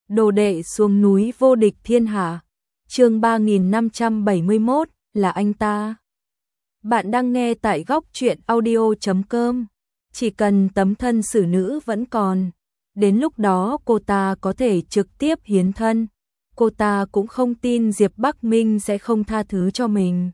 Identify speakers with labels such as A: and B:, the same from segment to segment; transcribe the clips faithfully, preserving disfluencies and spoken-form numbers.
A: Đồ đệ xuống núi vô địch thiên hạ. Chương ba nghìn năm trăm bảy mươi mốt là anh ta. Bạn đang nghe tại góc truyện audio chấm com. Chỉ cần tấm thân xử nữ vẫn còn, đến lúc đó cô ta có thể trực tiếp hiến thân. Cô ta cũng không tin Diệp Bắc Minh sẽ không tha thứ cho mình.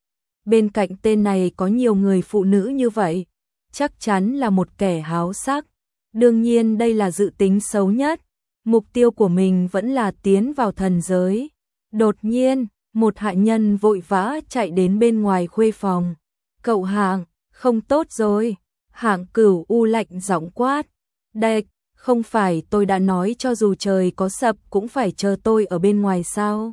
A: Bên cạnh tên này có nhiều người phụ nữ như vậy, chắc chắn là một kẻ háo sắc. Đương nhiên đây là dự tính xấu nhất. Mục tiêu của mình vẫn là tiến vào thần giới. Đột nhiên, một hạ nhân vội vã chạy đến bên ngoài khuê phòng. Cậu Hạng, không tốt rồi. Hạng Cửu U lạnh giọng quát. Đệt, không phải tôi đã nói cho dù trời có sập cũng phải chờ tôi ở bên ngoài sao?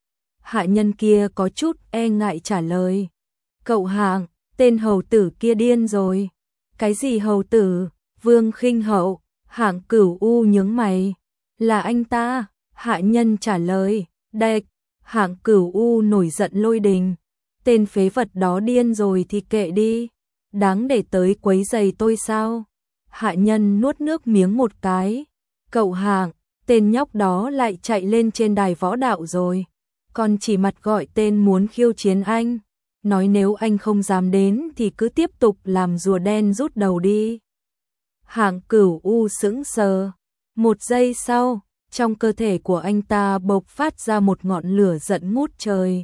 A: Hạ nhân kia có chút e ngại trả lời. Cậu Hạng, tên hầu tử kia điên rồi. Cái gì hầu tử? Vương Khinh Hậu. Hạng Cửu U nhướng mày. Là anh ta, hạ nhân trả lời. Đệt, Hạng Cửu U nổi giận lôi đình. Tên phế vật đó điên rồi thì kệ đi, đáng để tới quấy giày tôi sao? Hạ nhân nuốt nước miếng một cái. Cậu Hạng, tên nhóc đó lại chạy lên trên đài võ đạo rồi, còn chỉ mặt gọi tên muốn khiêu chiến anh. Nói nếu anh không dám đến thì cứ tiếp tục làm rùa đen rút đầu đi. Hạng Cửu U sững sờ. Một giây sau, trong cơ thể của anh ta bộc phát ra một ngọn lửa giận ngút trời.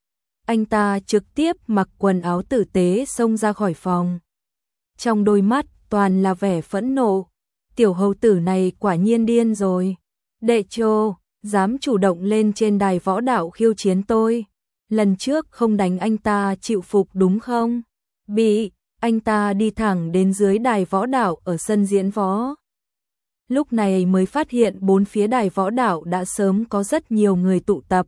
A: Anh ta trực tiếp mặc quần áo tử tế xông ra khỏi phòng. Trong đôi mắt toàn là vẻ phẫn nộ. Tiểu hầu tử này quả nhiên điên rồi. Đệ Trô, dám chủ động lên trên đài võ đạo khiêu chiến tôi. Lần trước không đánh anh ta chịu phục đúng không? Bị, anh ta đi thẳng đến dưới đài võ đạo ở sân diễn võ. Lúc này mới phát hiện bốn phía đài võ đạo đã sớm có rất nhiều người tụ tập.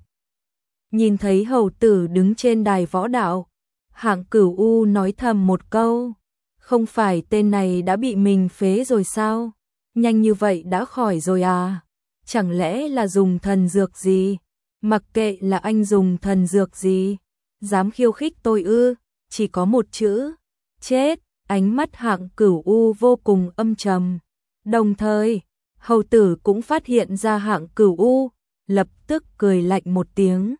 A: Nhìn thấy hầu tử đứng trên đài võ đạo, Hạng Cửu U nói thầm một câu. Không phải tên này đã bị mình phế rồi sao? Nhanh như vậy đã khỏi rồi à? Chẳng lẽ là dùng thần dược gì? Mặc kệ là anh dùng thần dược gì, dám khiêu khích tôi ư? Chỉ có một chữ, chết. Ánh mắt Hạng Cửu U vô cùng âm trầm. Đồng thời, hầu tử cũng phát hiện ra Hạng Cửu U, lập tức cười lạnh một tiếng.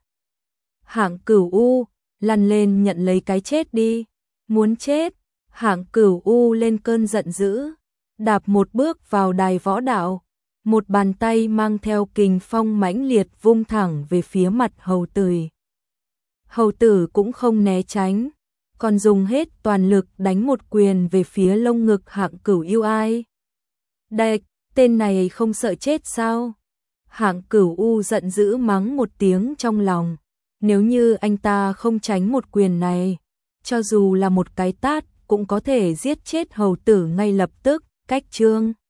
A: Hạng Cửu U, lăn lên nhận lấy cái chết đi. Muốn chết? Hạng Cửu U lên cơn giận dữ, đạp một bước vào đài võ đạo, một bàn tay mang theo kình phong mãnh liệt vung thẳng về phía mặt hầu tử. Hầu tử cũng không né tránh, còn dùng hết toàn lực đánh một quyền về phía lông ngực Hạng Cửu U ai. Đệt, tên này không sợ chết sao? Hạng Cửu U giận dữ mắng một tiếng trong lòng. Nếu như anh ta không tránh một quyền này, cho dù là một cái tát cũng có thể giết chết hầu tử ngay lập tức. Cách chương